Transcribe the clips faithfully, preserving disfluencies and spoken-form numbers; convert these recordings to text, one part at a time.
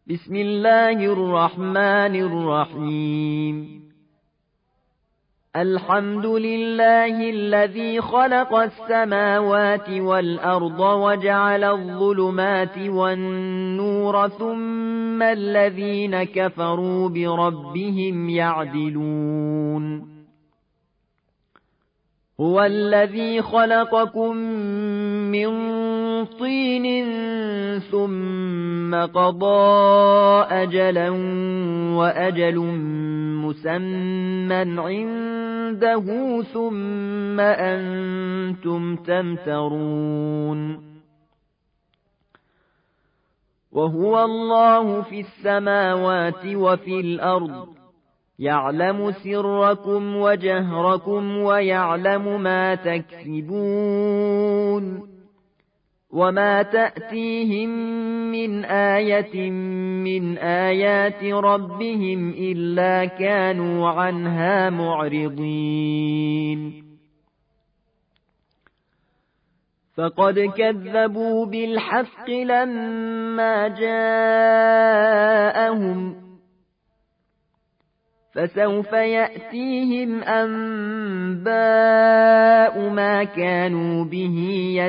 بسم الله الرحمن الرحيم الحمد لله الذي خلق السماوات والأرض وجعل الظلمات والنور ثم الذين كفروا بربهم يعدلون هو الذي خلقكم من طين ثم قضى أجلا وأجل مسمى عنده ثم أنتم تمترون وهو الله في السماوات وفي الأرض يعلم سركم وجهركم ويعلم ما تكسبون وما تأتيهم من آية من آيات ربهم إلا كانوا عنها معرضين فقد كذبوا بالحق لما جاءهم فسوف يأتيهم أنباء ما كانوا به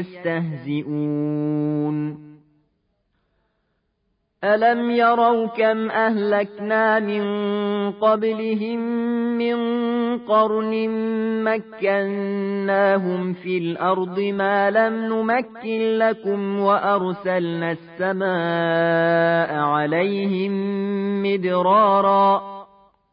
يستهزئون ألم يروا كم أهلكنا من قبلهم من قرن مكناهم في الأرض ما لم نمكن لكم وأرسلنا السماء عليهم مدرارا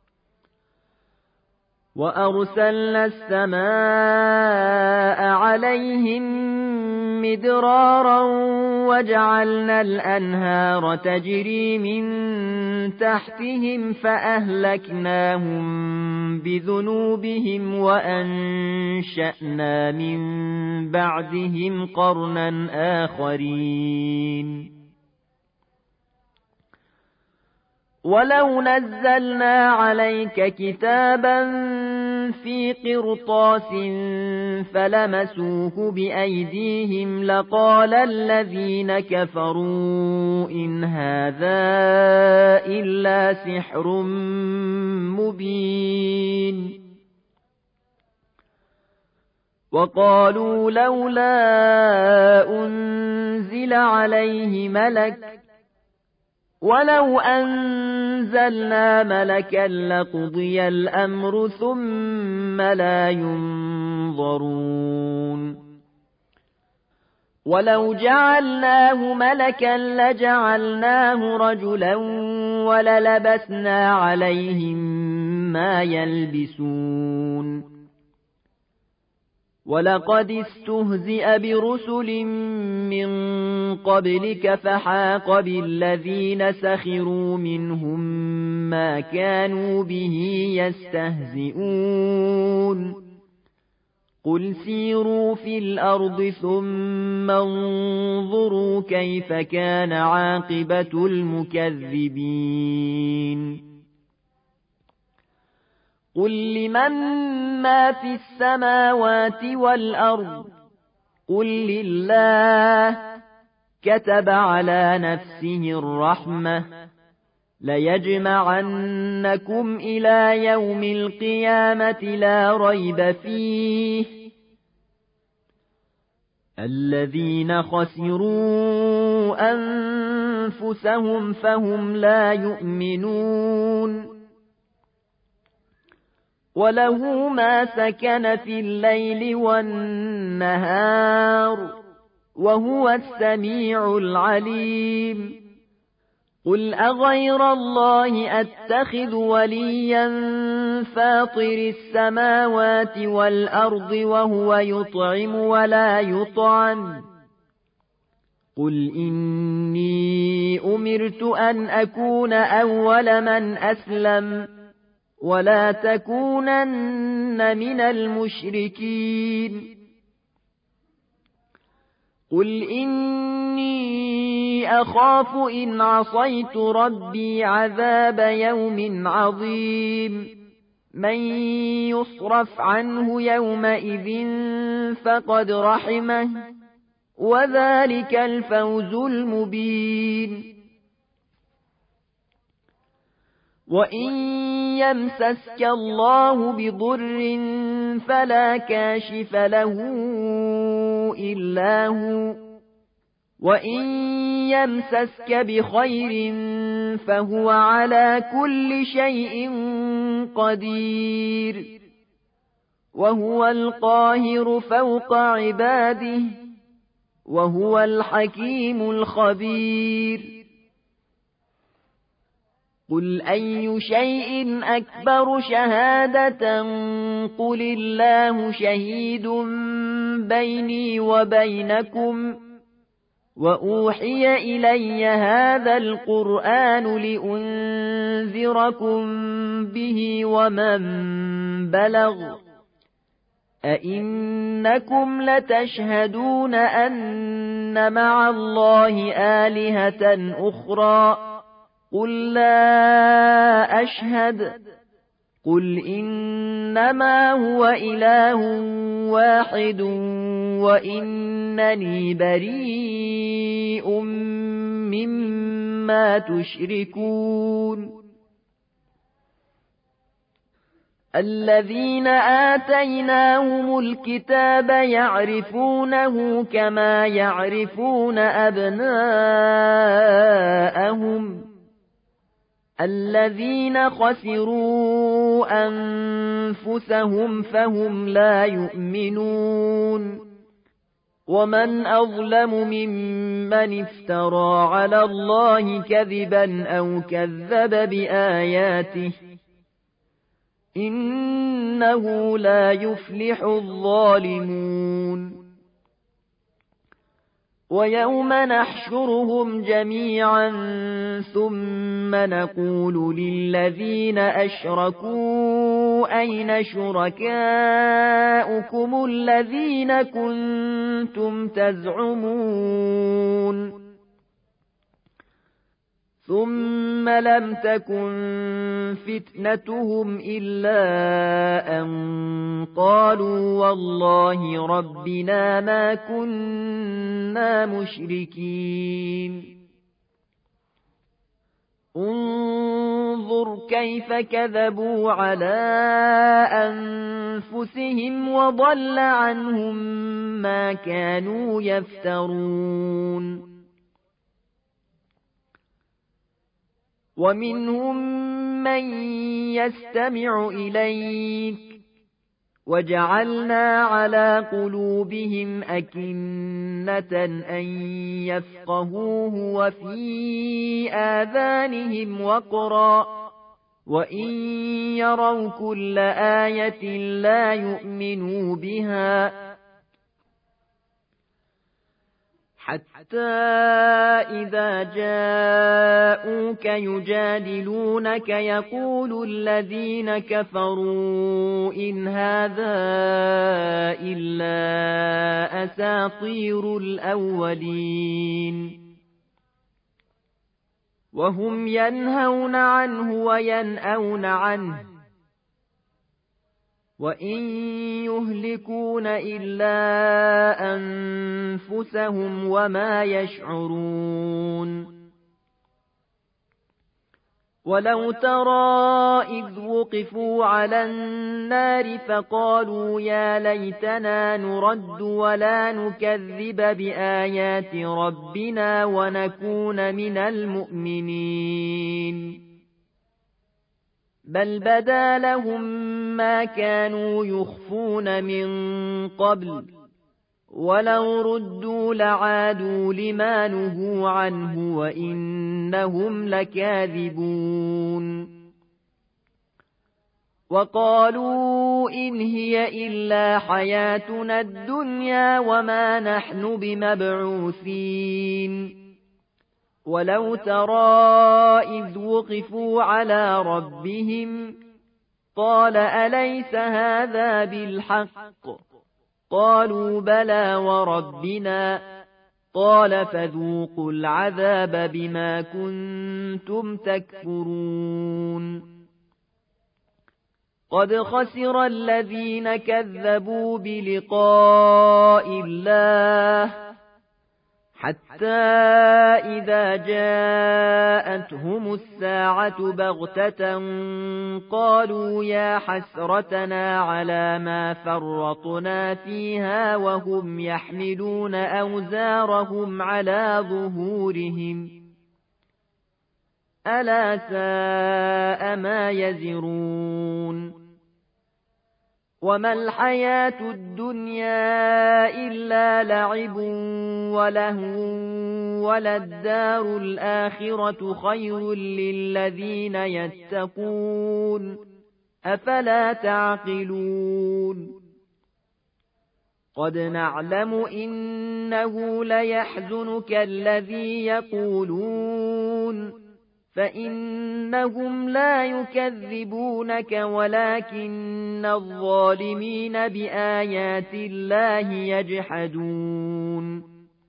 وأرسلنا السماء عليهم مدرارا وجعلنا الأنهار تجري من تحتهم فأهلكناهم بذنوبهم وأنشأنا من بعدهم قرنا آخرين ولو نزلنا عليك كتابا في قرطاس فلمسوه بأيديهم لقال الذين كفروا إن هذا إلا سحر مبين وقالوا لولا أنزل عليه ملك ولو أنزلنا ملكا لقضي الأمر ثم لا ينظرون ولو جعلناه ملكا لجعلناه رجلا وللبسنا عليهم ما يلبسون ولقد استهزئ برسل من قبلك فحاق بالذين سخروا منهم ما كانوا به يستهزئون قل سيروا في الأرض ثم انظروا كيف كان عاقبة المكذبين قل لمن ما في السماوات والأرض قل لله كتب على نفسه الرحمة ليجمعنكم إلى يوم القيامة لا ريب فيه الذين خسروا أنفسهم فهم لا يؤمنون وله ما سكن في الليل والنهار وهو السميع العليم قل أغير الله أتخذ وليا فاطر السماوات والأرض وهو يطعم ولا يطعم قل إني أمرت أن أكون أول من أسلم ولا تكونن من المشركين قل إني أخاف إن عصيت ربي عذاب يوم عظيم من يصرف عنه يومئذ فقد رحمه وذلك الفوز المبين وإن يمسسك الله بضر فلا كاشف له إلا هو، وإن يمسسك بخير فهو على كل شيء قدير، وهو القاهر فوق عباده، وهو الحكيم الخبير. قل أي شيء أكبر شهادة قل الله شهيد بيني وبينكم، وأوحي إلي هذا القرآن لأنذركم به ومن بلغ، أئنكم لتشهدون أن مع الله آلهة أخرى قل لا أشهد، قل إنما هو إله واحد وإنني بريء مما تشركون. الذين آتيناهم الكتاب يعرفونه كما يعرفون أبناءهم، الذين خسروا أنفسهم فهم لا يؤمنون. ومن أظلم ممن افترى على الله كذبا أو كذب بآياته، إنه لا يفلح الظالمون. ويوم نحشرهم جميعا ثم نقول للذين أشركوا أين شركاؤكم الذين كنتم تزعمون، ثم لم تكن فتنتهم إلا أن قالوا والله ربنا ما كنا مشركين. انظر كيف كذبوا على أنفسهم وضل عنهم ما كانوا يفترون. ومنهم من يستمع إليك وجعلنا على قلوبهم أكنة أن يفقهوه وفي آذانهم وقرا، وإن يروا كل آية لا يؤمنوا بها، حتى إذا جاءوك يجادلونك يقول الذين كفروا إن هذا إلا أساطير الأولين، وهم ينهون عنه وينأون عنه، وإن يهلكون إلا أنفسهم وما يشعرون. ولو ترى إذ وقفوا على النار فقالوا يا ليتنا نرد ولا نكذب بآيات ربنا ونكون من المؤمنين، بل بدا لهم ما كانوا يخفون من قبل، ولو ردوا لعادوا لما نهوا عنه وإنهم لكاذبون. وقالوا إن هي إلا حياتنا الدنيا وما نحن بمبعوثين. ولو ترى إذ وقفوا على ربهم قال أليس هذا بالحق؟ قالوا بلى وربنا. قال فذوقوا العذاب بما كنتم تكفرون. قد خسر الذين كذبوا بلقاء الله حتى إذا جاءتهم الساعة بغتة قالوا يا حسرتنا على ما فرطنا فيها وهم يحملون أوزارهم على ظهورهم ألا ساء ما يزرون وما الحياة الدنيا إلا لعب ولهو وللدار الآخرة خير للذين يتقون أفلا تعقلون قد نعلم إنه ليحزنك الذي يقولون فإنهم لا يكذبونك ولكن الظالمين بآيات الله يجحدون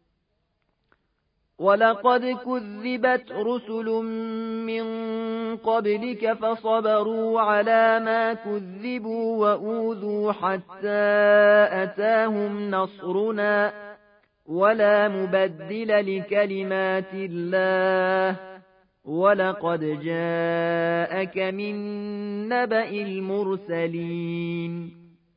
ولقد كذبت رسل من قبلك فصبروا على ما كذبوا وأوذوا حتى أتاهم نصرنا ولا مبدل لكلمات الله ولقد جاءك من نبأ المرسلين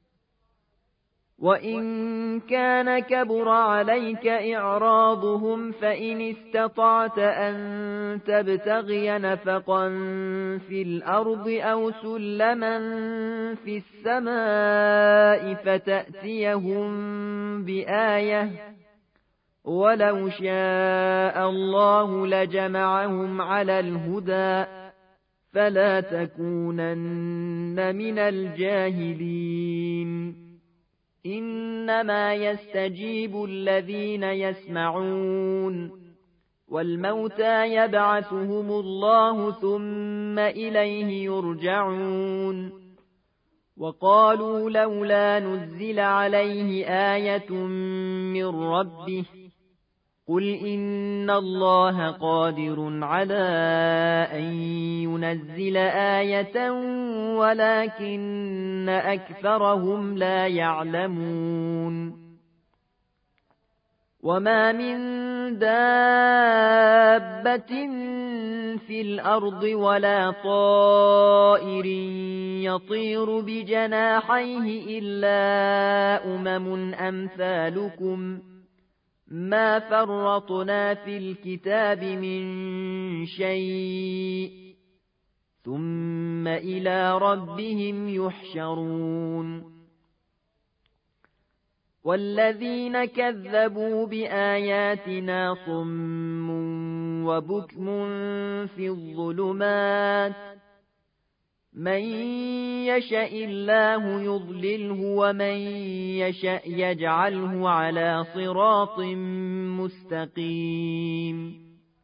وإن كان كبر عليك إعراضهم فإن استطعت أن تبتغي نفقا في الأرض أو سلما في السماء فتأتيهم بآية ولو شاء الله لجمعهم على الهدى فلا تكونن من الجاهلين إنما يستجيب الذين يسمعون والموتى يبعثهم الله ثم إليه يرجعون وقالوا لولا نزل عليه آية من ربه قل إن الله قادر على أن ينزل آية ولكن أكثرهم لا يعلمون وما من دابة في الأرض ولا طائر يطير بجناحيه إلا أمم أمثالكم ما فرطنا في الكتاب من شيء ثم إلى ربهم يحشرون والذين كذبوا بآياتنا صم وبكم في الظلمات من يشاء الله يضلله ومن يشاء يجعله على صراط مستقيم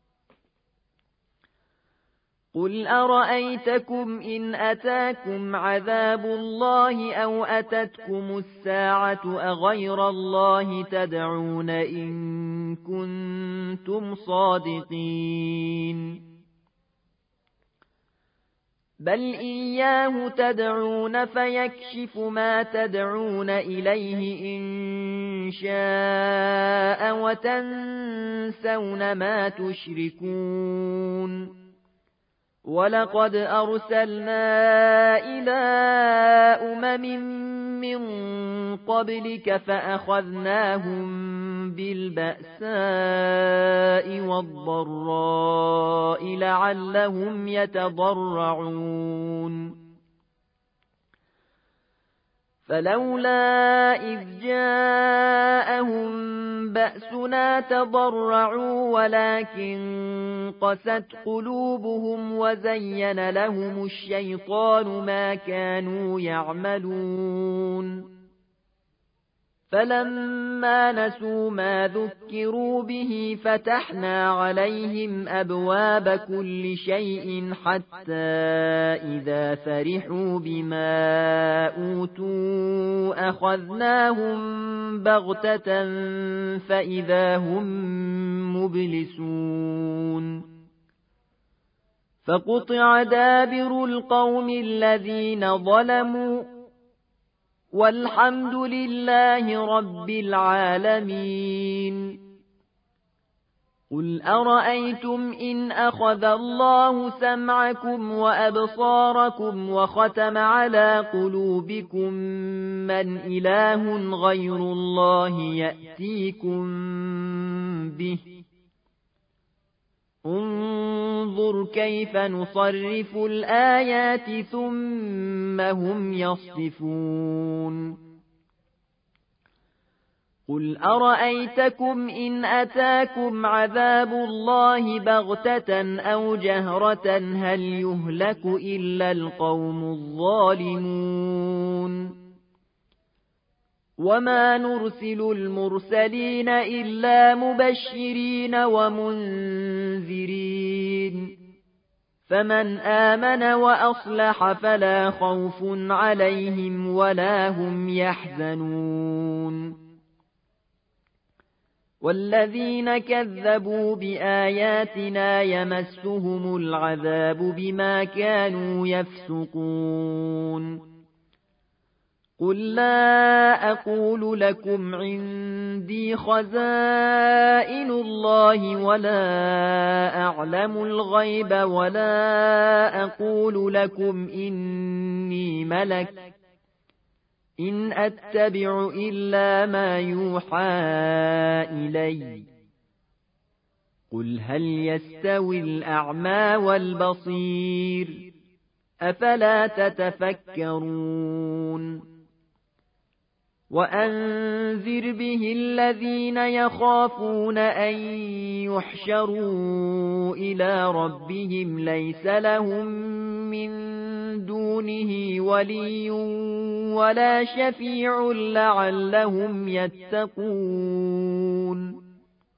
قل أرأيتكم إن أتاكم عذاب الله أو أتتكم الساعة أغير الله تدعون إن كنتم صادقين بل إياه تدعون فيكشف ما تدعون إليه إن شاء وتنسون ما تشركون ولقد أرسلنا إلى أمم من قبلك فأخذناهم بالبأساء والضراء لعلهم يتضرعون فلولا إذ جاءهم بأسنا تضرعوا ولكن قست قلوبهم وزين لهم الشيطان ما كانوا يعملون فلما نسوا ما ذكروا به فتحنا عليهم أبواب كل شيء حتى إذا فرحوا بما أوتوا أخذناهم بغتة فإذا هم مبلسون فقطع دابر القوم الذين ظلموا والحمد لله رب العالمين قل أرأيتم إن أخذ الله سمعكم وأبصاركم وختم على قلوبكم من إله غير الله يأتيكم به انظر كيف نصرف الآيات ثم هم يصدفون قل أرأيتكم إن أتاكم عذاب الله بغتة أو جهرة هل يهلك إلا القوم الظالمون وما نرسل المرسلين إلا مبشرين ومنذرين فمن آمن وأصلح فلا خوف عليهم ولا هم يحزنون والذين كذبوا بآياتنا يمسهم العذاب بما كانوا يفسقون قل لا أقول لكم عندي خزائن الله ولا أعلم الغيب ولا أقول لكم إني ملك إن أتبع إلا ما يوحى إلي قل هل يستوي الأعمى والبصير أفلا تتفكرون وأنذر به الذين يخافون أن يحشروا إلى ربهم ليس لهم من دونه ولي ولا شفيع لعلهم يتقون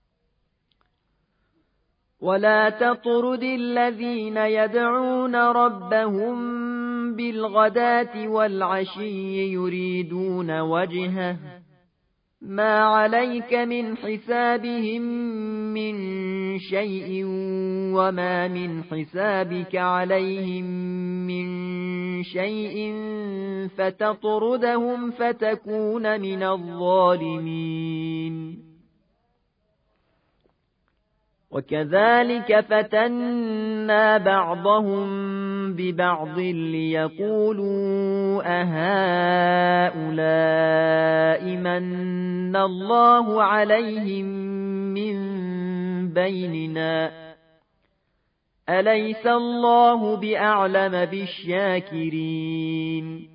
ولا تطرد الذين يدعون ربهم بالغداة والعشي يريدون وجهه ما عليك من حسابهم من شيء وما من حسابك عليهم من شيء فتطردهم فتكون من الظالمين وكذلك فتنا بعضهم ببعض ليقولوا أهؤلاء من الله عليهم من بيننا أليس الله بأعلم بالشاكرين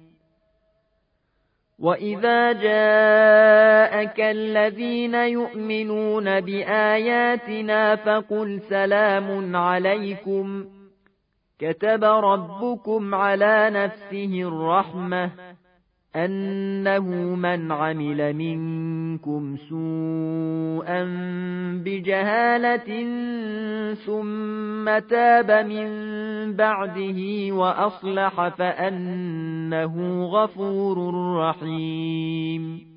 وإذا جاءك الذين يؤمنون بآياتنا فقل سلام عليكم كتب ربكم على نفسه الرحمة أنه من عمل منكم سوءا بجهالة ثم تاب من بعده وأصلح فأنه غفور رحيم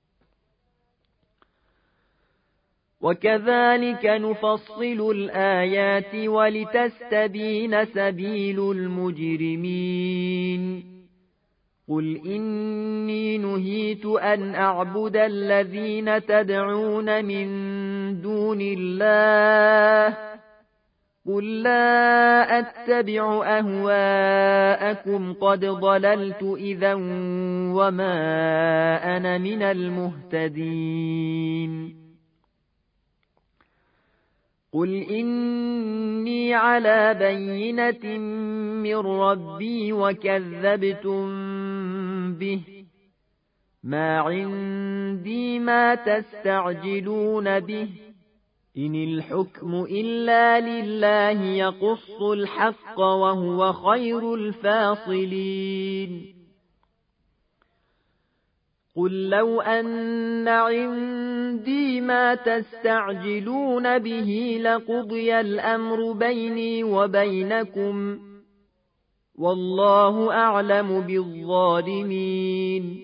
وكذلك نفصل الآيات ولتستبين سبيل المجرمين قل إني نهيت أن أعبد الذين تدعون من دون الله قل لا أتبع أهواءكم قد ضللت إذا وما أنا من المهتدين قل إني على بينة من ربي وكذبتم به ما عندي ما تستعجلون به إن الحكم إلا لله يقص الحق وهو خير الفاصلين قل لو أن عندي ما تستعجلون به لقضي الأمر بيني وبينكم والله أعلم بالظالمين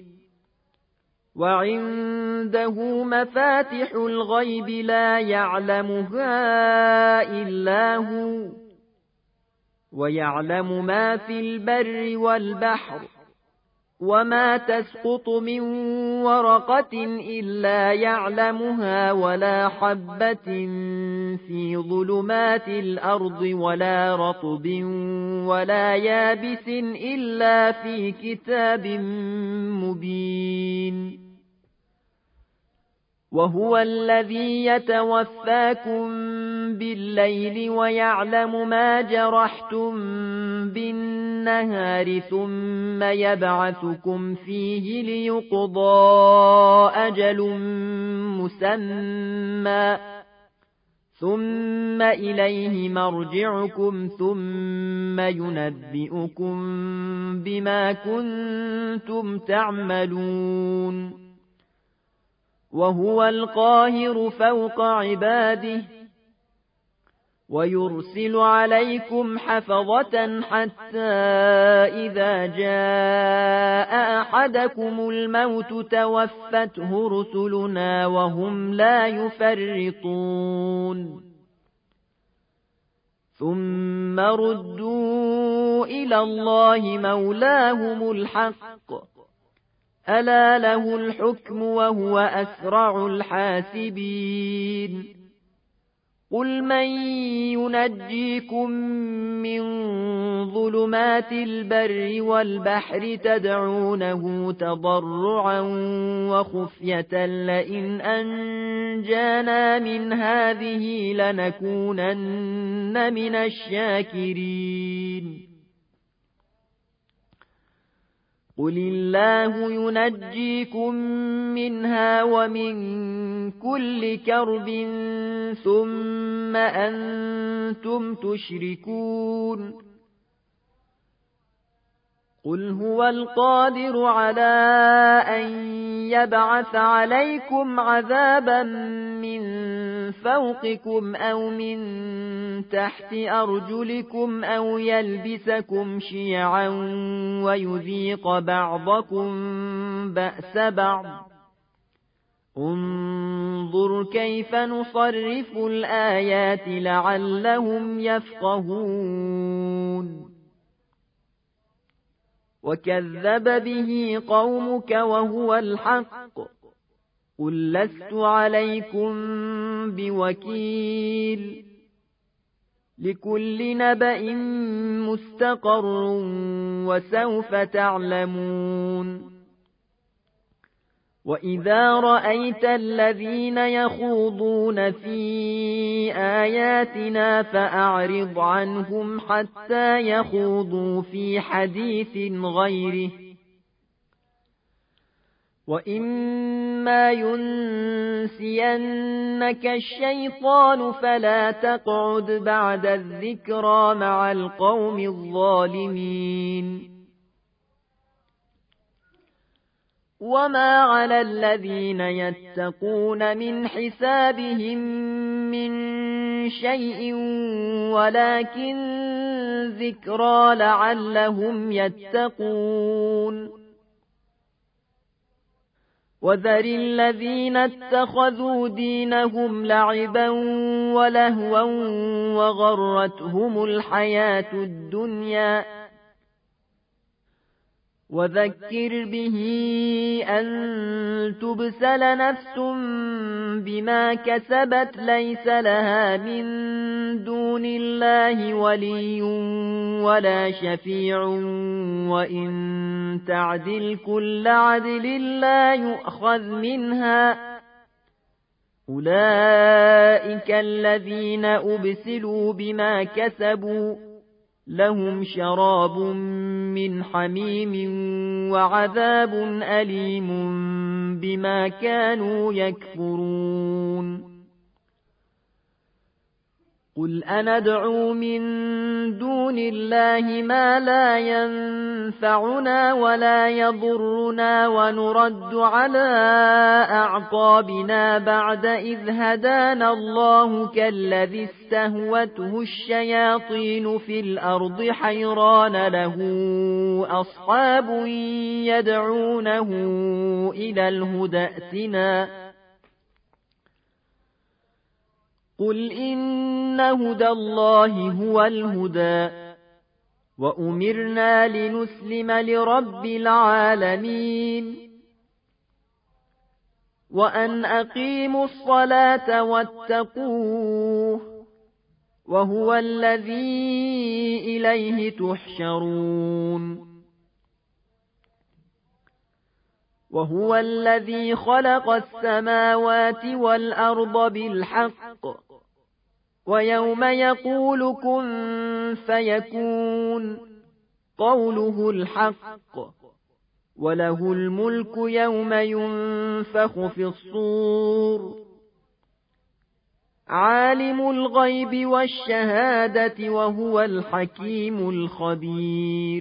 وعنده مفاتح الغيب لا يعلمها إلا هو ويعلم ما في البر والبحر وما تسقط من ورقة إلا يعلمها ولا حبة في ظلمات الأرض ولا رطب ولا يابس إلا في كتاب مبين وهو الذي يتوفاكم بالليل ويعلم ما جرحتم بالنهار ثم يبعثكم فيه ليقضى أجل مسمى ثم إليه مرجعكم ثم ينبئكم بما كنتم تعملون وهو القاهر فوق عباده ويرسل عليكم حفظة حتى إذا جاء أحدكم الموت توفته رسلنا وهم لا يفرطون ثم ردوا إلى الله مولاهم الحق ألا له الحكم وهو أسرع الحاسبين قل من ينجيكم من ظلمات البر والبحر تدعونه تضرعا وخفية لئن أنجانا من هذه لنكونن من الشاكرين قل الله ينجيكم منها ومن كل كرب ثم أنتم تشركون قل هو القادر على أن يبعث عليكم عذابا من فوقكم أو من تحت أرجلكم أو يلبسكم شيعا ويذيق بعضكم بأس بعض انظر كيف نصرف الآيات لعلهم يفقهون وكذب به قومك وهو الحق قل لست عليكم بوكيل لكل نبأ مستقر وسوف تعلمون وإذا رأيت الذين يخوضون في آياتنا فأعرض عنهم حتى يخوضوا في حديث غيره وإما ينسينك الشيطان فلا تقعد بعد الذكرى مع القوم الظالمين وما على الذين يتقون من حسابهم من شيء ولكن ذكرى لعلهم يتقون وذر الذين اتخذوا دينهم لعبا ولهوا وغرتهم الحياة الدنيا وذكر به أن تبسل نفس بما كسبت ليس لها من دون الله ولي ولا شفيع وإن تعدل كل عدل لا يؤخذ منها أولئك الذين أبسلوا بما كسبوا لهم شراب من حميم وعذاب أليم بما كانوا يكفرون قل أندعو من دون الله ما لا ينفعنا ولا يضرنا ونرد على أعقابنا بعد إذ هدانا الله كالذي استهوته الشياطين في الأرض حيران له أصحاب يدعونه إلى الهدى ائتنا قل إن هدى الله هو الهدى وأمرنا لنسلم لرب العالمين وأن أقيموا الصلاة واتقوه وهو الذي إليه تحشرون وهو الذي خلق السماوات والأرض بالحق ويوم يقول كن فيكون قوله الحق وله الملك يوم ينفخ في الصور عالم الغيب والشهادة وهو الحكيم الخبير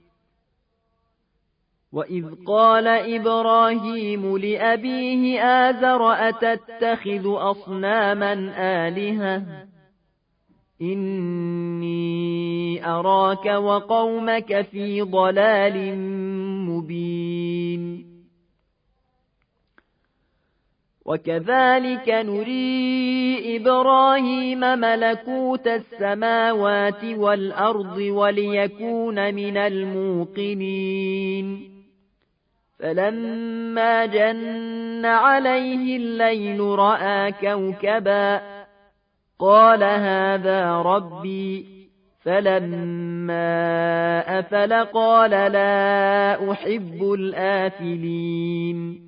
وإذ قال إبراهيم لأبيه آزر أتتخذ أصناما آلهة إني أراك وقومك في ضلال مبين وكذلك نري إبراهيم ملكوت السماوات والأرض وليكون من الموقنين فلما جن عليه الليل رأى كوكبا قال هذا ربي فلما أفل قال لا أحب الآفلين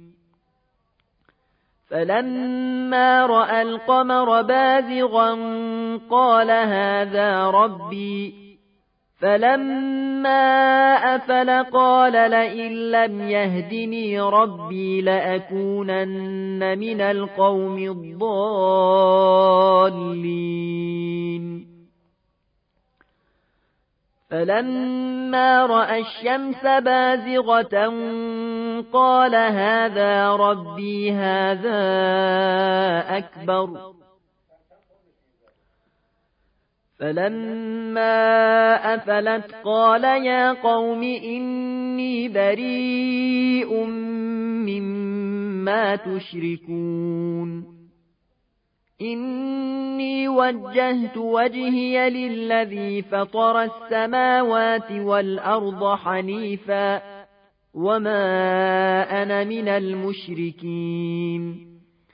فلما رأى القمر بازغا قال هذا ربي فلما أفل قال لئن لم يهدني ربي لأكونن من القوم الضالين فلما رأى الشمس بازغة قال هذا ربي هذا أكبر فلما أفلت قال يا قوم إني بريء مما تشركون إني وجهت وجهي للذي فطر السماوات والأرض حنيفا وما أنا من المشركين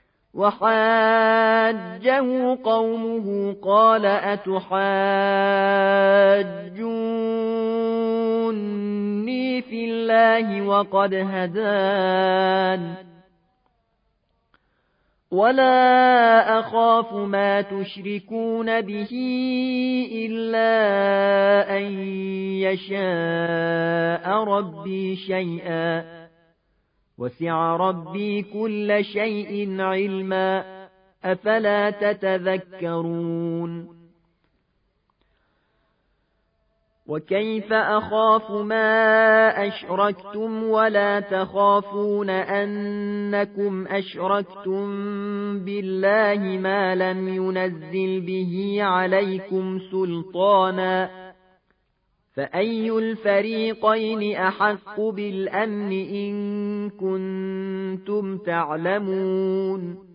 وحاجه قومه قال أتحاجوني في الله وقد هدان ولا أخاف ما تشركون به إلا أن يشاء ربي شيئا وسع ربي كل شيء علما أفلا تتذكرون وكيف أخاف ما أشركتم ولا تخافون أنكم أشركتم بالله ما لم ينزل به عليكم سلطانا فأي الفريقين أحق بالأمن إن كنتم تعلمون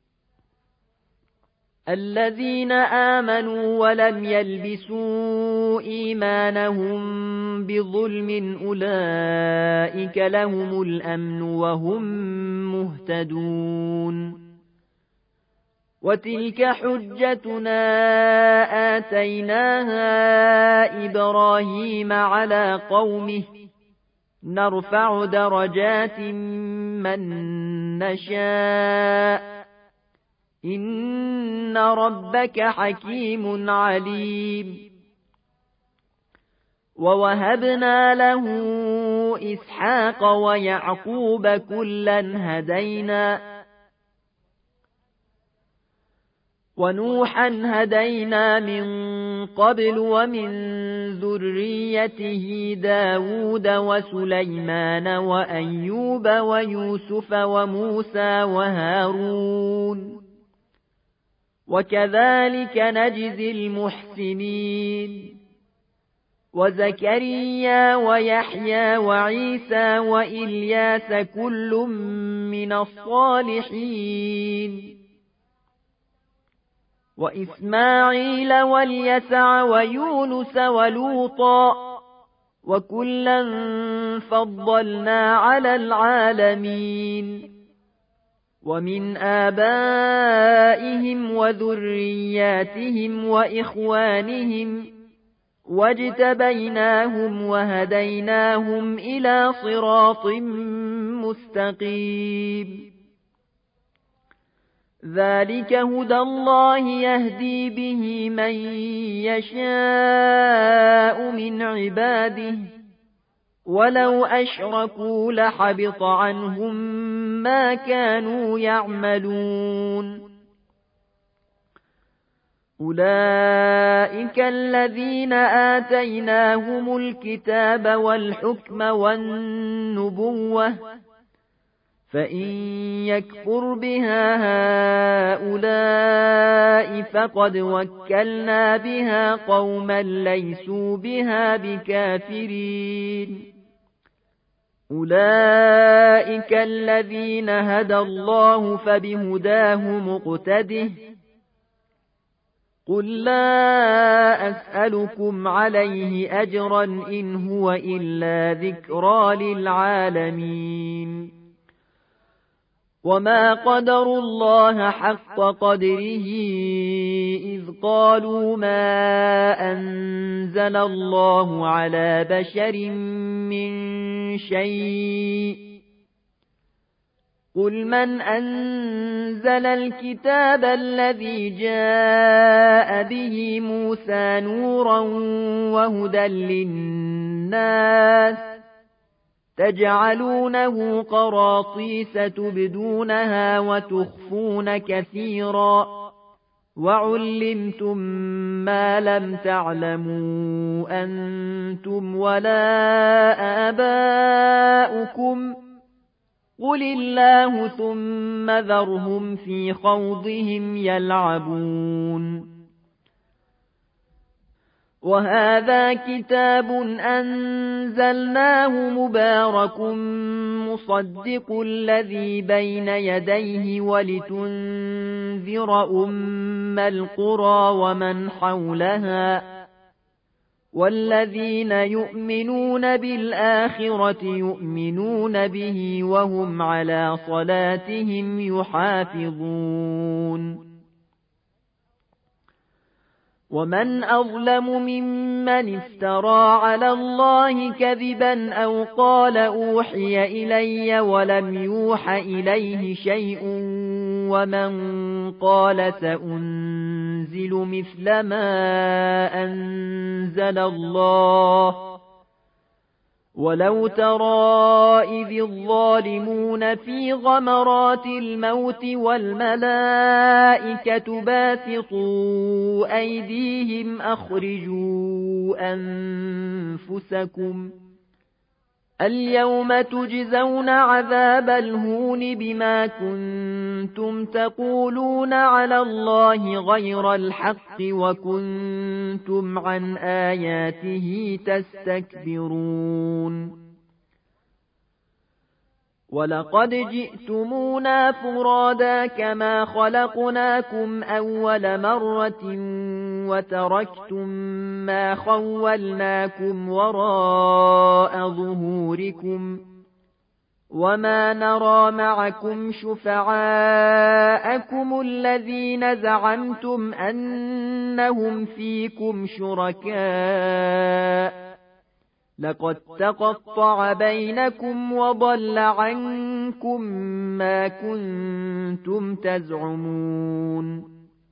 الذين آمنوا ولم يلبسوا إيمانهم بظلم أولئك لهم الأمن وهم مهتدون وتلك حجتنا آتيناها إبراهيم على قومه نرفع درجات من نشاء إن ربك حكيم عليم ووهبنا له إسحاق ويعقوب كلا هدينا ونوحا هدينا من قبل ومن ذريته داود وسليمان وأيوب ويوسف وموسى وهارون وكذلك نجزي المحسنين وزكريا ويحيى وعيسى وإلياس كل من الصالحين وإسماعيل واليسع ويونس ولوطا وكلا فضلنا على العالمين ومن آبائهم وذرياتهم وإخوانهم واجتبيناهم وهديناهم إلى صراط مستقيم ذلك هدى الله يهدي به من يشاء من عباده ولو أشركوا لحبط عنهم ما كانوا يعملون أولئك الذين آتيناهم الكتاب والحكم والنبوة فإن يكفر بها هؤلاء فقد وكلنا بها قوما ليسوا بها بكافرين أولئك الذين هدى الله فبهداه مقتده قل لا أسألكم عليه أجرا إن هو إلا ذكرى للعالمين وما قدروا الله حق قدره إذ قالوا ما أنزل الله على بشر من شيء قل من أنزل الكتاب الذي جاء به موسى نورا وهدى للناس تجعلونه قراطيس تبدونها وتخفون كثيرا وعلمتم ما لم تعلموا أنتم ولا آباؤكم قل الله ثم ذرهم في خوضهم يلعبون وهذا كتاب أنزلناه مبارك مصدق الذي بين يديه ولتنذر أم القرى ومن حولها والذين يؤمنون بالآخرة يؤمنون به وهم على صلاتهم يحافظون ومن أظلم ممن افترى على الله كذبا أو قال أوحي إلي ولم يوح إليه شيء ومن قال سأنزل مثل ما أنزل الله ولو ترى إذ الظالمون في غمرات الموت والملائكة باسطوا أيديهم أخرجوا أنفسكم اليوم تجزون عذاب الهون بما كنتم تقولون على الله غير الحق وكنتم عن آياته تستكبرون ولقد جئتمونا فرادا كما خلقناكم أول مرة وتركتم ما خولناكم وراء ظهوركم وما نرى معكم شفعاءكم الذين زعمتم أنهم فيكم شركاء لقد تقطع بينكم وضل عنكم ما كنتم تزعمون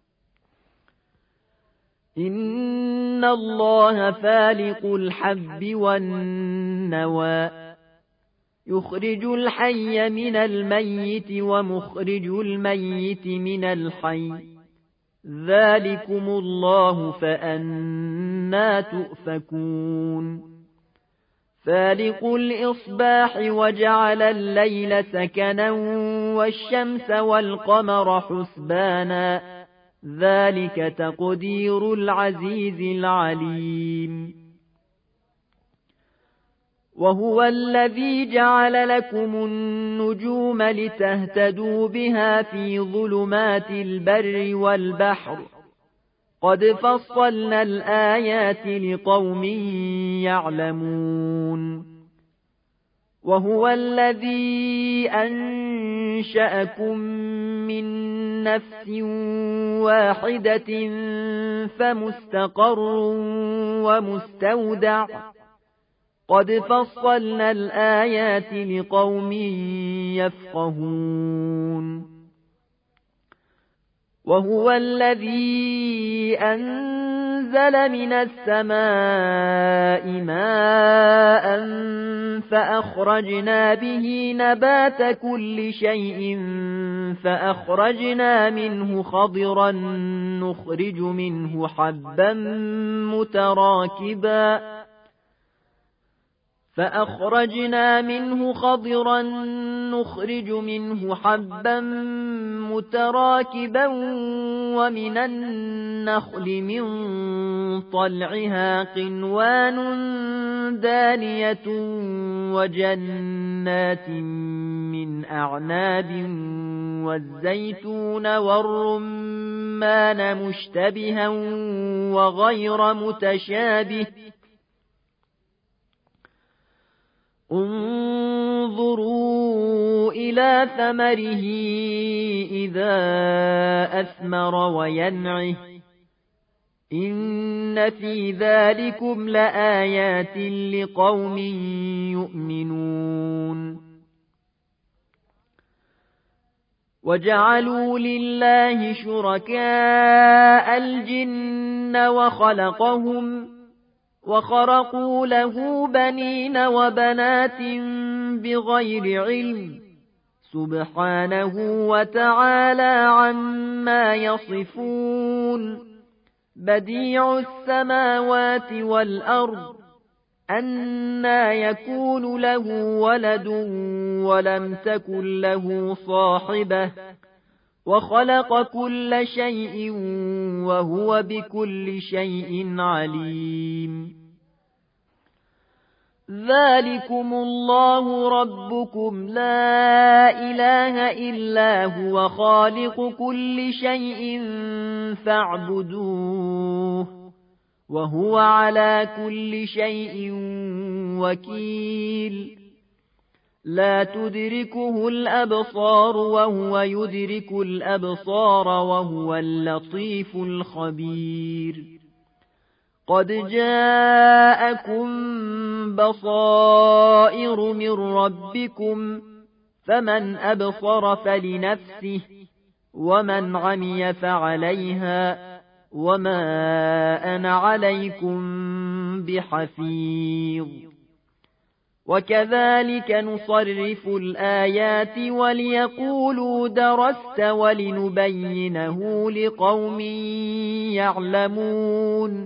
إن الله فالق الحب والنوى يخرج الحي من الميت ومخرج الميت من الحي ذلكم الله فأنا تؤفكون فالق الإصباح وجعل الليل سكنا والشمس والقمر حسبانا ذلك تقدير العزيز العليم وهو الذي جعل لكم النجوم لتهتدوا بها في ظلمات البر والبحر قد فصلنا الآيات لقوم يعلمون وهو الذي أنشأكم من نفس واحدة فمستقر ومستودع قد فصلنا الآيات لقوم يفقهون وهو الذي أنزل من السماء ماء فأخرجنا به نبات كل شيء فأخرجنا منه خضرا نخرج منه حبا متراكبا فأخرجنا منه خضرا نخرج منه حبا متراكبا ومن النخل من طلعها قنوان دانية وجنات من أعناب والزيتون والرمان مشتبها وغير متشابه انظروا إلى ثمره إذا أثمر وينعه إن في ذلكم لآيات لقوم يؤمنون وجعلوا لله شركاء الجن وخلقهم وخرقوا له بنين وبنات بغير علم سبحانه وتعالى عما يصفون بديع السماوات والأرض أنى يكون له ولد ولم تكن له صاحبة وخلق كل شيء وهو بكل شيء عليم ذلكم الله ربكم لا إله إلا هو خالق كل شيء فاعبدوه وهو على كل شيء وكيل لا تدركه الأبصار وهو يدرك الأبصار وهو اللطيف الخبير قد جاءكم بصائر من ربكم فمن أبصر فلنفسه ومن عمي فعليها وما أنا عليكم بحفيظ وكذلك نصرف الآيات وليقولوا درست ولنبينه لقوم يعلمون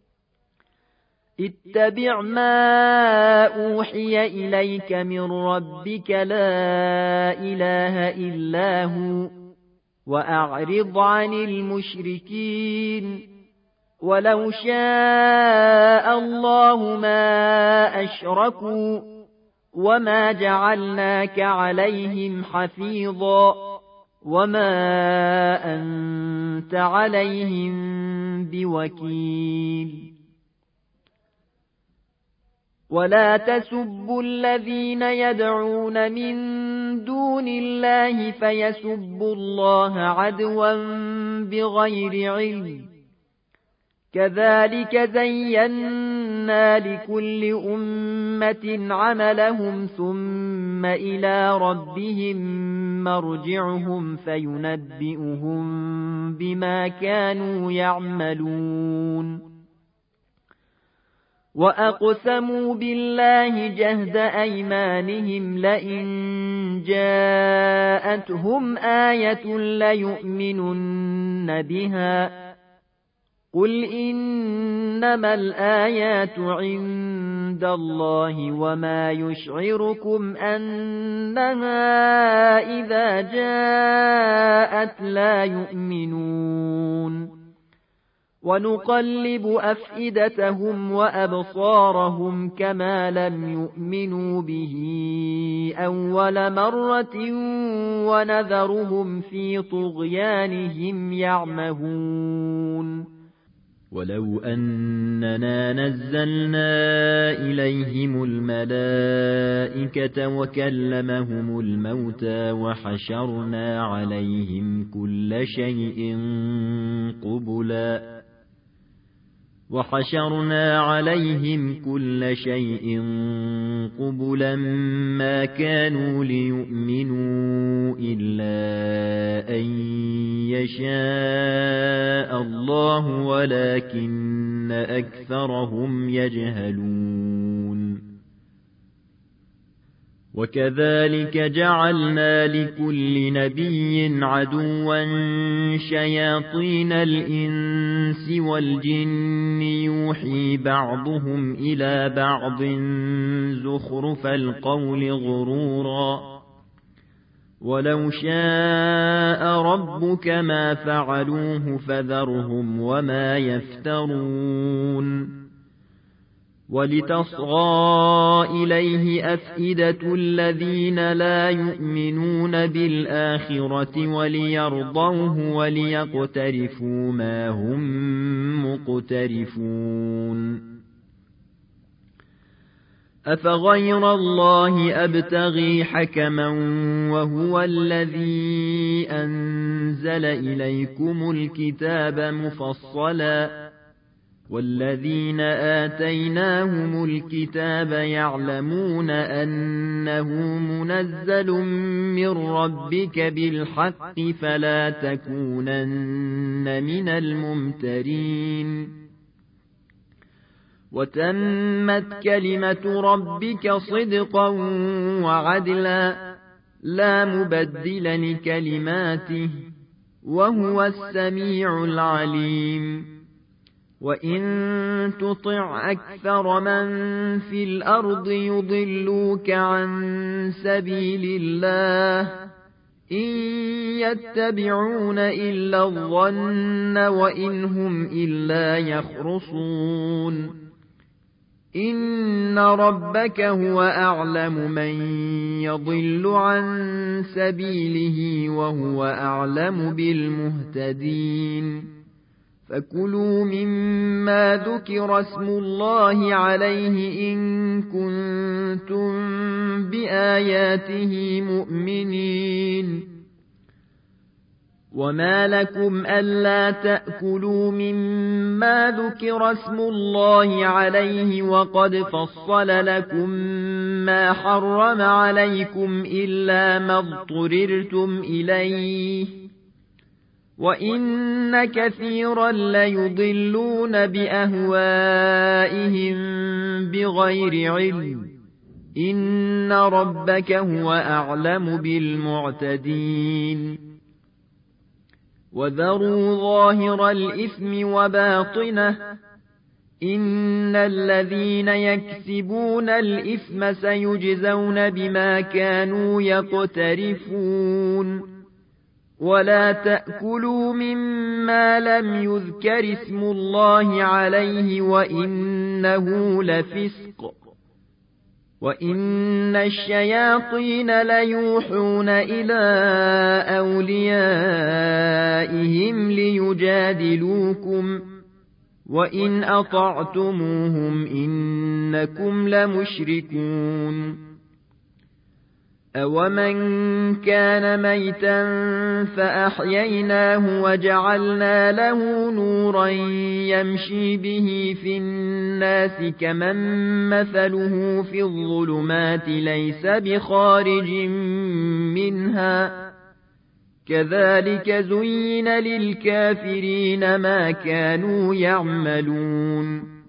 اتبع ما أوحي إليك من ربك لا إله إلا هو وأعرض عن المشركين ولو شاء الله ما أشركوا وما جعلناك عليهم حفيظا وما أنت عليهم بوكيل ولا تسبوا الذين يدعون من دون الله فيسبوا الله عدوا بغير علم كذلك زينا لكل أمة عملهم ثم إلى ربهم مرجعهم فينبئهم بما كانوا يعملون وأقسموا بالله جهد أيمانهم لئن جاءتهم آية ليؤمنن بها قل إنما الآيات عند الله وما يشعركم أنها إذا جاءت لا يؤمنون ونقلب أفئدتهم وأبصارهم كما لم يؤمنوا به أول مرة ونذرهم في طغيانهم يعمهون ولو أننا نزلنا إليهم الملائكة وكلمهم الموتى وحشرنا عليهم كل شيء قبلا وحشرنا عليهم كل شيء قبلا ما كانوا ليؤمنوا إلا أن يشاء الله ولكن أكثرهم يجهلون وكذلك جعلنا لكل نبي عدوا شياطين الإنس والجن يوحي بعضهم إلى بعض زخرف القول غرورا ولو شاء ربك ما فعلوه فذرهم وما يفترون ولتصغى إليه أفئدة الذين لا يؤمنون بالآخرة وليرضوه وليقترفوا ما هم مقترفون أفغير الله أبتغي حكما وهو الذي أنزل إليكم الكتاب مفصلا والذين آتيناهم الكتاب يعلمون أنه منزل من ربك بالحق فلا تكونن من الممترين وتمت كلمة ربك صدقا وعدلا لا مبدل لكلماته وهو السميع العليم وإن تطع أكثر من في الأرض يضلوك عن سبيل الله إن يتبعون إلا الظن وإن هم إلا يخرصون إن ربك هو أعلم من يضل عن سبيله وهو أعلم بالمهتدين فكلوا مما ذكر اسم الله عليه إن كنتم بآياته مؤمنين وما لكم ألا تأكلوا مما ذكر اسم الله عليه وقد فصل لكم ما حرم عليكم إلا ما اضطررتم إليه وإن كثيرا ليضلون بأهوائهم بغير علم إن ربك هو أعلم بالمعتدين وذروا ظاهر الإثم وباطنه إن الذين يكسبون الإثم سيجزون بما كانوا يقترفون ولا تأكلوا مما لم يذكر اسم الله عليه وإنه لفسق وإن الشياطين ليوحون إلى أوليائهم ليجادلوكم وإن أطعتموهم إنكم لمشركون أومن كان ميتا فأحييناه وجعلنا له نورا يمشي به في الناس كمن مثله في الظلمات ليس بخارج منها كذلك زين للكافرين ما كانوا يعملون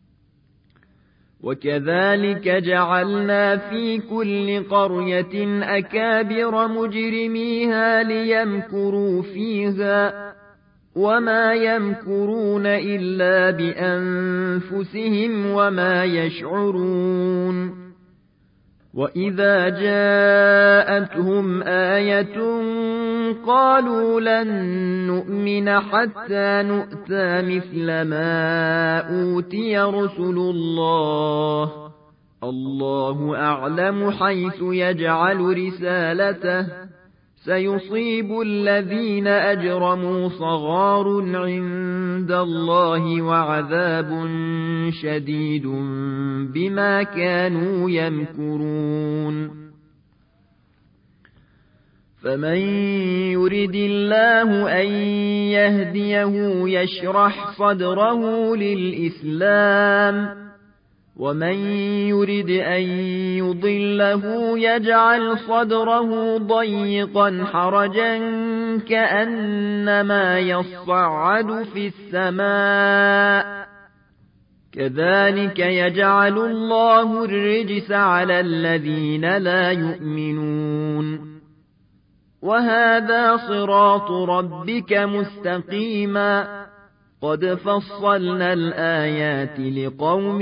وكذلك جعلنا في كل قرية أكابر مجرميها ليمكروا فيها وما يمكرون إلا بأنفسهم وما يشعرون وإذا جاءتهم آية قالوا لن نؤمن حتى نؤتى مثل ما أوتي رسل الله الله أعلم حيث يجعل رسالته سيصيب الذين أجرموا صغار عند عند الله وعذاب شديد بما كانوا يمكرون فمن يرد الله أن يهديه يشرح صدره للإسلام ومن يرد أن يضله يجعل صدره ضيقا حرجا كأنما يصعد في السماء كذلك يجعل الله الرجس على الذين لا يؤمنون وهذا صراط ربك مستقيما قد فصلنا الآيات لقوم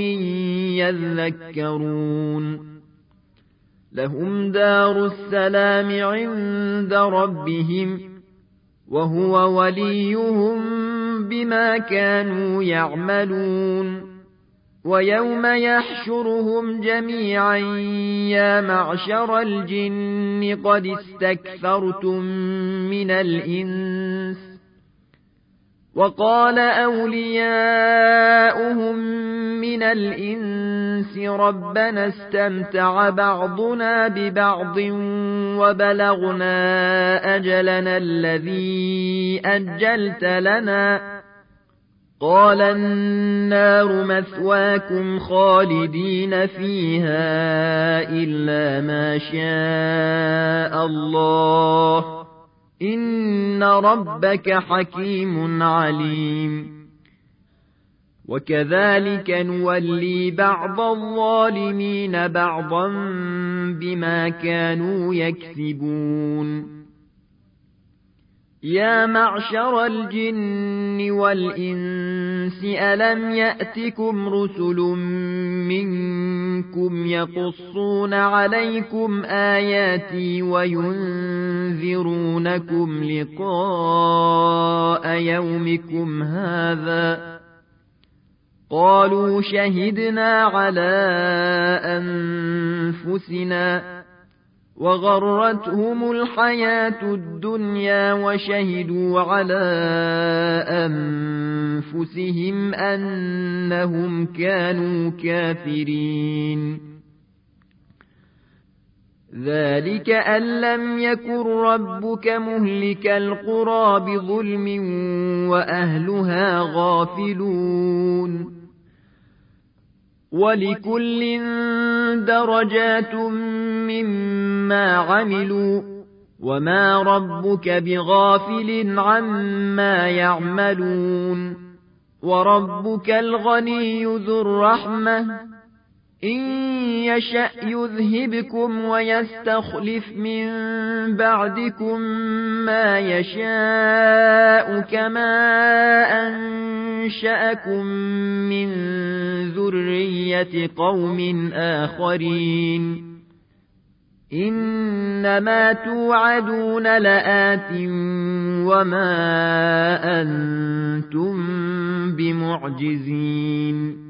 يذكرون لهم دار السلام عند ربهم وهو وليهم بما كانوا يعملون ويوم يحشرهم جميعا يا معشر الجن قد استكثرتم من الإنس وقال أولياؤهم من الإنس ربنا استمتع بعضنا ببعض وبلغنا أجلنا الذي أجلت لنا قال النار مثواكم خالدين فيها إلا ما شاء الله إن ربك حكيم عليم وكذلك نولي بعض الظالمين بعضا بما كانوا يكسبون يا معشر الجن والإنس ألم يأتكم رسل منكم يقصون عليكم آياتي وينذرونكم لقاء يومكم هذا قالوا شهدنا على أنفسنا وغرتهم الحياة الدنيا وشهدوا على أنفسهم أنهم كانوا كافرين ذلك أن لم يكن ربك مهلك القرى بظلم وأهلها غافلون ولكل درجات مما عملوا وما ربك بغافل عما يعملون وربك الغني ذو الرحمة إن يشأ يذهبكم ويستخلف من بعدكم ما يشاء كما أنشأكم من ذرية قوم آخرين إنما توعدون لآت وما أنتم بمعجزين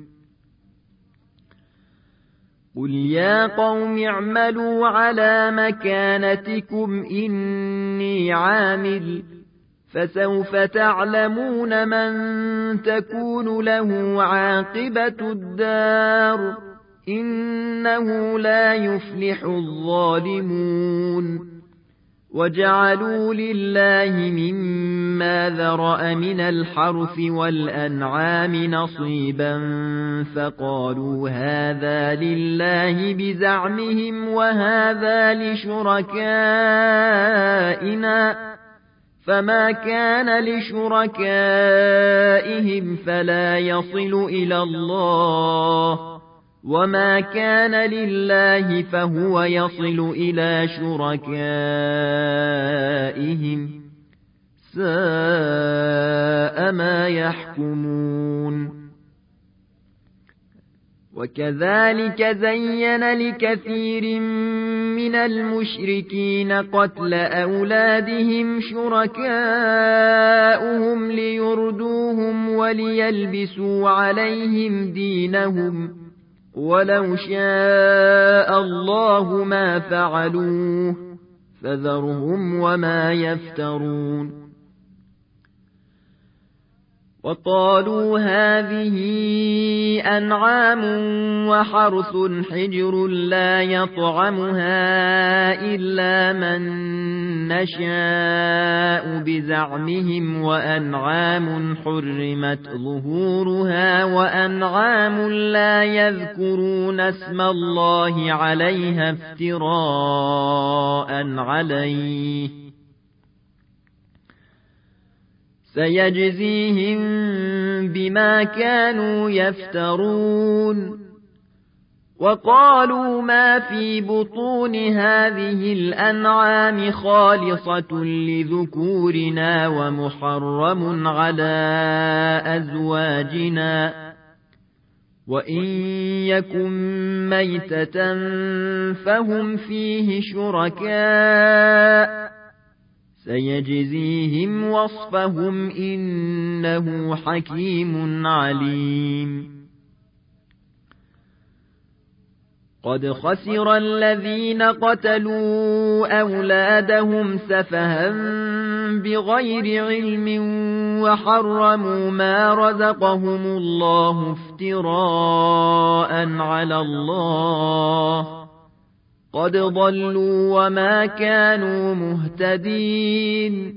قل يا قوم اعملوا على مكانتكم إني عامل فسوف تعلمون من تكون له عاقبة الدار إنه لا يفلح الظالمون وجعلوا لله مما ذرأ من الحرث والأنعام نصيبا فقالوا هذا لله بزعمهم وهذا لشركائنا فما كان لشركائهم فلا يصل إلى الله وما كان لله فهو يصل إلى شركائهم ساء ما يحكمون وكذلك زين لكثير من المشركين قتل أولادهم شركاؤهم ليردوهم وليلبسوا عليهم دينهم ولو شاء الله ما فعلوه فذرهم وما يفترون وقالوا هذه أنعام وحرث حجر لا يطعمها إلا من نشاء بزعمهم وأنعام حرمت ظهورها وأنعام لا يذكرون اسم الله عليها افتراء عليه سيجزيهم بما كانوا يفترون. وقالوا ما في بطون هذه الأنعام خالصة لذكورنا ومحرم على أزواجنا وإن يكن ميتة فهم فيه شركاء سيجزيهم وصفهم إنه حكيم عليم. قد خسر الذين قتلوا أولادهم سفها بغير علم وحرموا ما رزقهم الله افتراء على الله قد ضلوا وما كانوا مهتدين.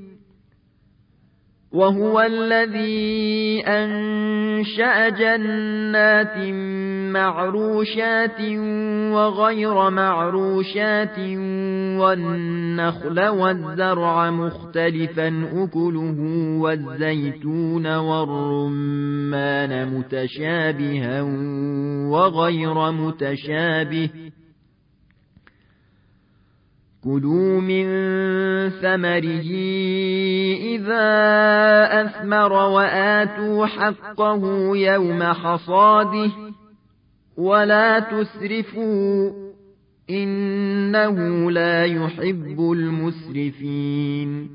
وهو الذي أنشأ جنات معروشات وغير معروشات والنخل والزرع مختلفا أكله والزيتون والرمان متشابها وغير متشابه كلوا من ثمره إذا أثمر وآتوا حقه يوم حصاده ولا تسرفوا إنه لا يحب المسرفين.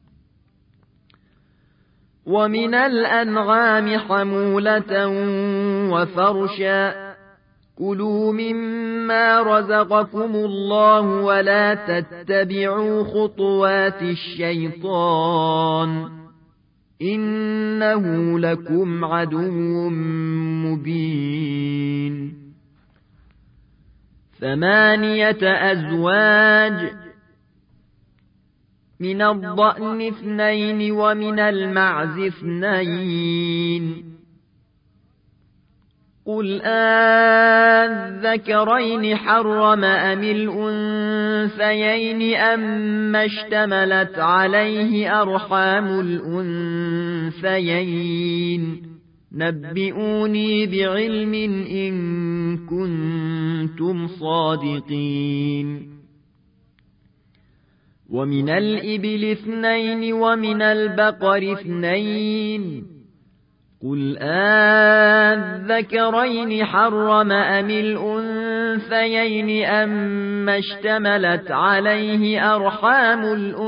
ومن الأنعام حمولة وفرشا كلوا مما رزقكم الله ولا تتبعوا خطوات الشيطان إنه لكم عدو مبين. ثمانية أزواج من الضأن اثنين ومن المعز اثنين قل أذكرين حرم أم الأنثيين أما اشتملت عليه أرحام الأنثيين نبئوني بعلم إن كنتم صادقين. ومن الإبل اثنين ومن البقر اثنين قل أذكرين حرم أم الأنثيين أما اشتملت عليه أرحام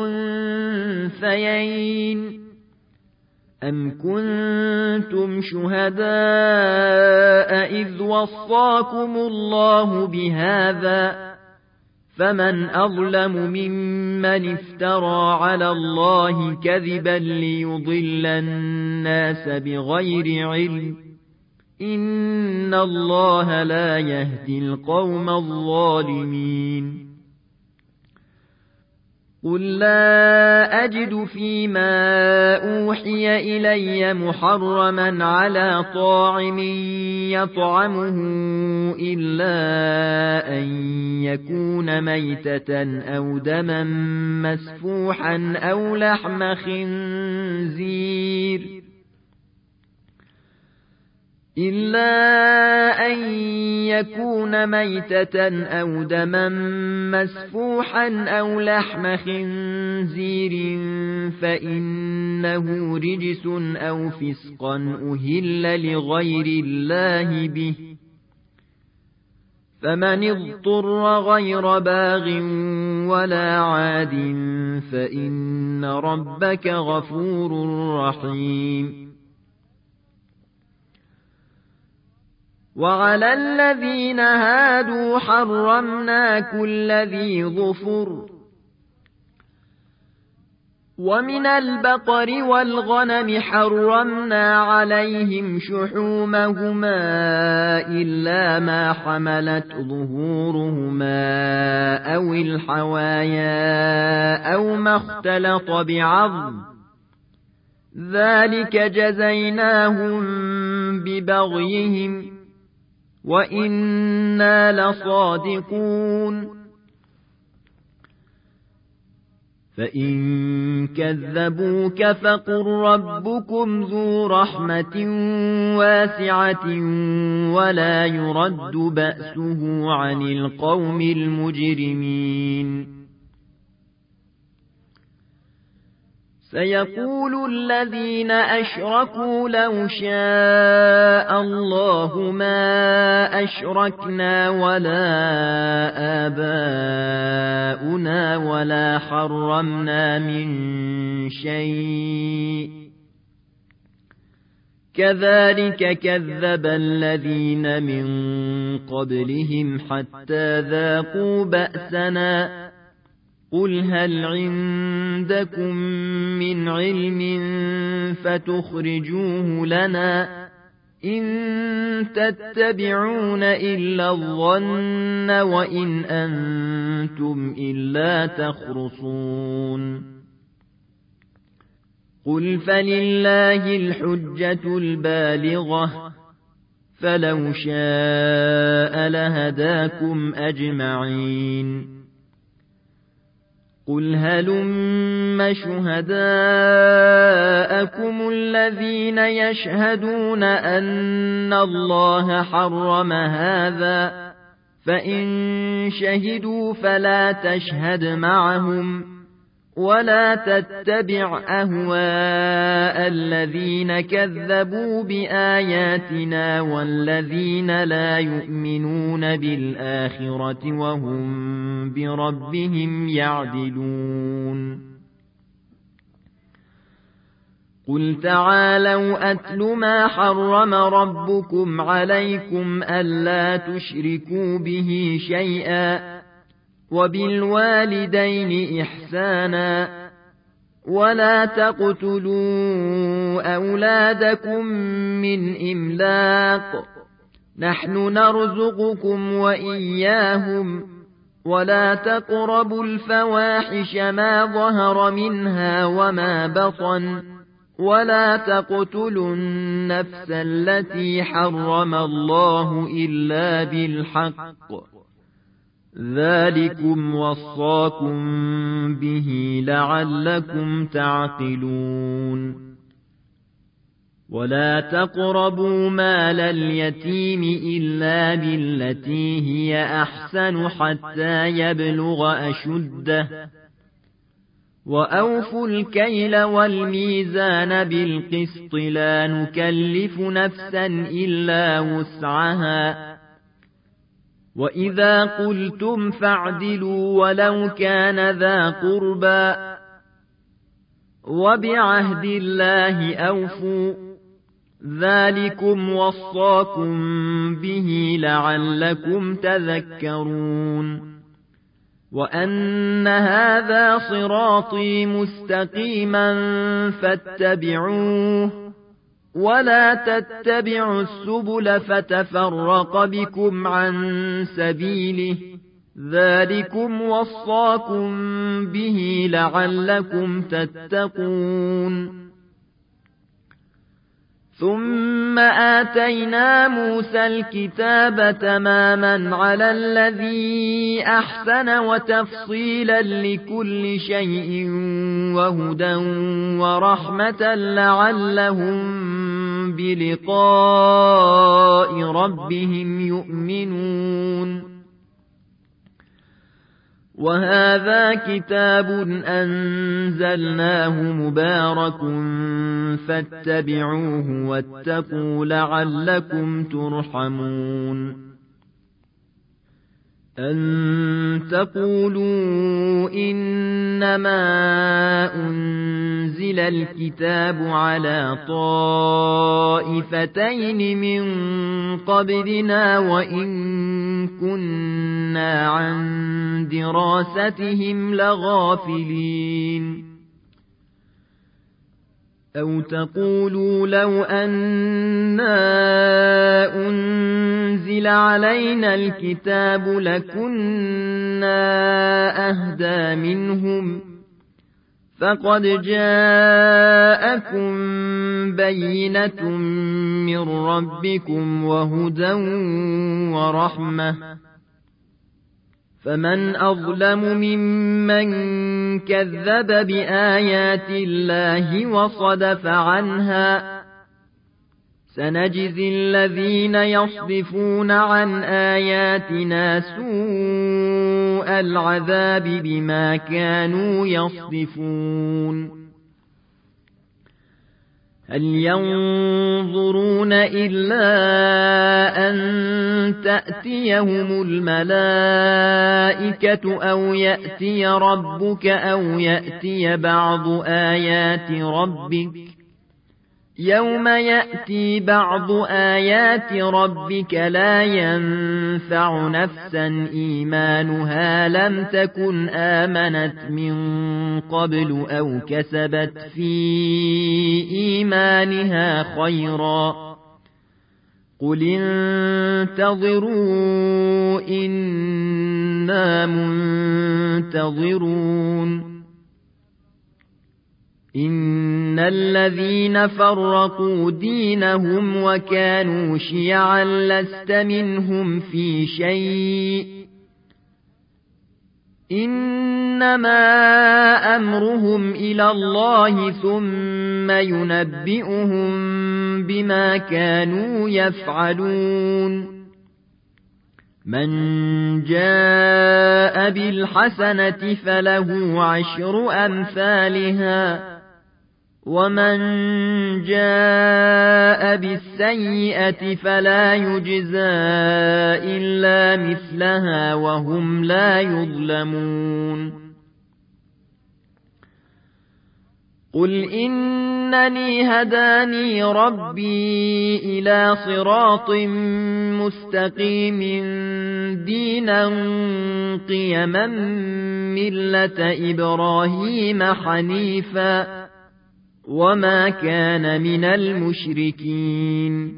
الأنثيين أم كنتم شهداء إذ وصاكم الله بهذا فمن أظلم ممن افترى على الله كذبا ليضل الناس بغير علم إن الله لا يهدي القوم الظالمين. قل لا أجد فيما أوحي إلي محرما على طاعم يطعمه إلا أن يكون ميتة أو دما مسفوحا أو لحم خنزير إلا أن يكون ميتة أو دما مسفوحا أو لحم خنزير فإنه رجس أو فسقا أهل لغير الله به فمن اضطر غير باغ ولا عاد فإن ربك غفور رحيم. وعلى الذين هادوا حرمنا كل ذي ظفر ومن البقر والغنم حرمنا عليهم شحومهما إلا ما حملت ظهورهما أو الحوايا أو ما اختلط بعظم ذلك جزيناهم ببغيهم وإنا لصادقون فإن كذبوك فقل ربكم ذو رحمة واسعة ولا يرد بأسه عن القوم المجرمين سيقول الذين أشركوا لو شاء الله ما أشركنا ولا آباؤنا ولا حرمنا من شيء كذلك كذب الذين من قبلهم حتى ذاقوا بأسنا قل هل عندكم من علم فتخرجوه لنا إن تتبعون إلا الظن وإن أنتم إلا تخرصون قل فلله الحجة البالغة فلو شاء لهداكم أجمعين قل هلم شهداءكم الذين يشهدون أن الله حرم هذا فإن شهدوا فلا تشهد معهم ولا تتبع أهواء الذين كذبوا بآياتنا والذين لا يؤمنون بالآخرة وهم بربهم يعدلون قل تعالوا أتل ما حرم ربكم عليكم ألا تشركوا به شيئا وبالوالدين إحسانا ولا تقتلوا أولادكم من إملاق نحن نرزقكم وإياهم ولا تقربوا الفواحش ما ظهر منها وما بطن ولا تقتلوا النفس التي حرم الله إلا بالحق ذلكم وصاكم به لعلكم تعقلون ولا تقربوا مال اليتيم إلا بالتي هي أحسن حتى يبلغ أشده وأوفوا الكيل والميزان بالقسط لا نكلف نفسا إلا وسعها وإذا قلتم فاعدلوا ولو كان ذا قربى وبعهد الله أوفوا ذلكم وصاكم به لعلكم تذكرون وأن هذا صراطي مستقيما فاتبعوه ولا تتبعوا السبل فتفرق بكم عن سبيله ذلكم وصاكم به لعلكم تتقون ثم آتينا موسى الكتاب تماما على الذي أحسن وتفصيلا لكل شيء وهدى ورحمة لعلهم بلقاء ربهم يؤمنون وهذا كتاب أنزلناه مبارك فاتبعوه واتقوا لعلكم ترحمون أن تقولوا إنما أنزل الكتاب على طائفتين من قبلنا وإن كنا عن دراستهم لغافلين أو تقولوا لو أنا أنزل علينا الكتاب لكنا أهدى منهم فقد جاءكم بينة من ربكم وهدى ورحمة فمن أظلم ممن كذب بآيات الله وصدف عنها سنجزي الذين يصدفون عن آياتنا سوء العذاب بما كانوا يصدفون هل ينظرون إلا أن تأتيهم الملائكة أو يأتي ربك أو يأتي بعض آيات ربك يوم يأتي بعض آيات ربك لا ينفع نفسا إيمانها لم تكن آمنت من قبل أو كسبت في إيمانها خيرا قل انتظروا إنا منتظرون إن الذين فرقوا دينهم وكانوا شيعا لست منهم في شيء إنما أمرهم إلى الله ثم ينبئهم بما كانوا يفعلون من جاء بالحسنة فله عشر أمثالها ومن جاء بالسيئة فلا يجزى إلا مثلها وهم لا يظلمون قل إنني هداني ربي إلى صراط مستقيم دينا قيما ملة إبراهيم حنيفا وما كان من المشركين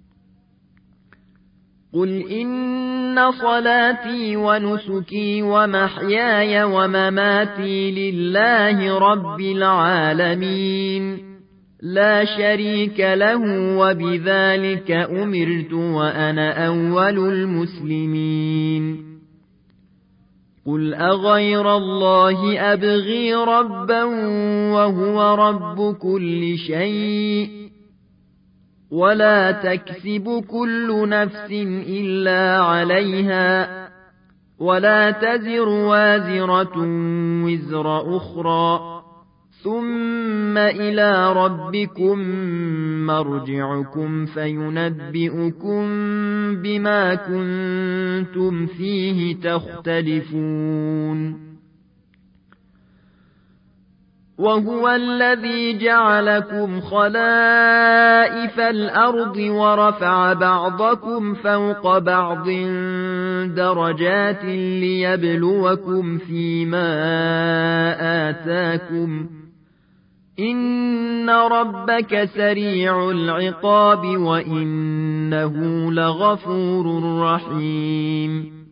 قل إن صلاتي ونسكي ومحياي ومماتي لله رب العالمين لا شريك له وبذلك أمرت وأنا أول المسلمين قل أغير الله أبغي ربا وهو رب كل شيء ولا تكسب كل نفس إلا عليها ولا تزر وازرة وزر أخرى ثم إلى ربكم مرجعكم فينبئكم بما كنتم فيه تختلفون وهو الذي جعلكم خلائف الأرض ورفع بعضكم فوق بعض درجات ليبلوكم فيما آتاكم إن ربك سريع العقاب وإنه لغفور رحيم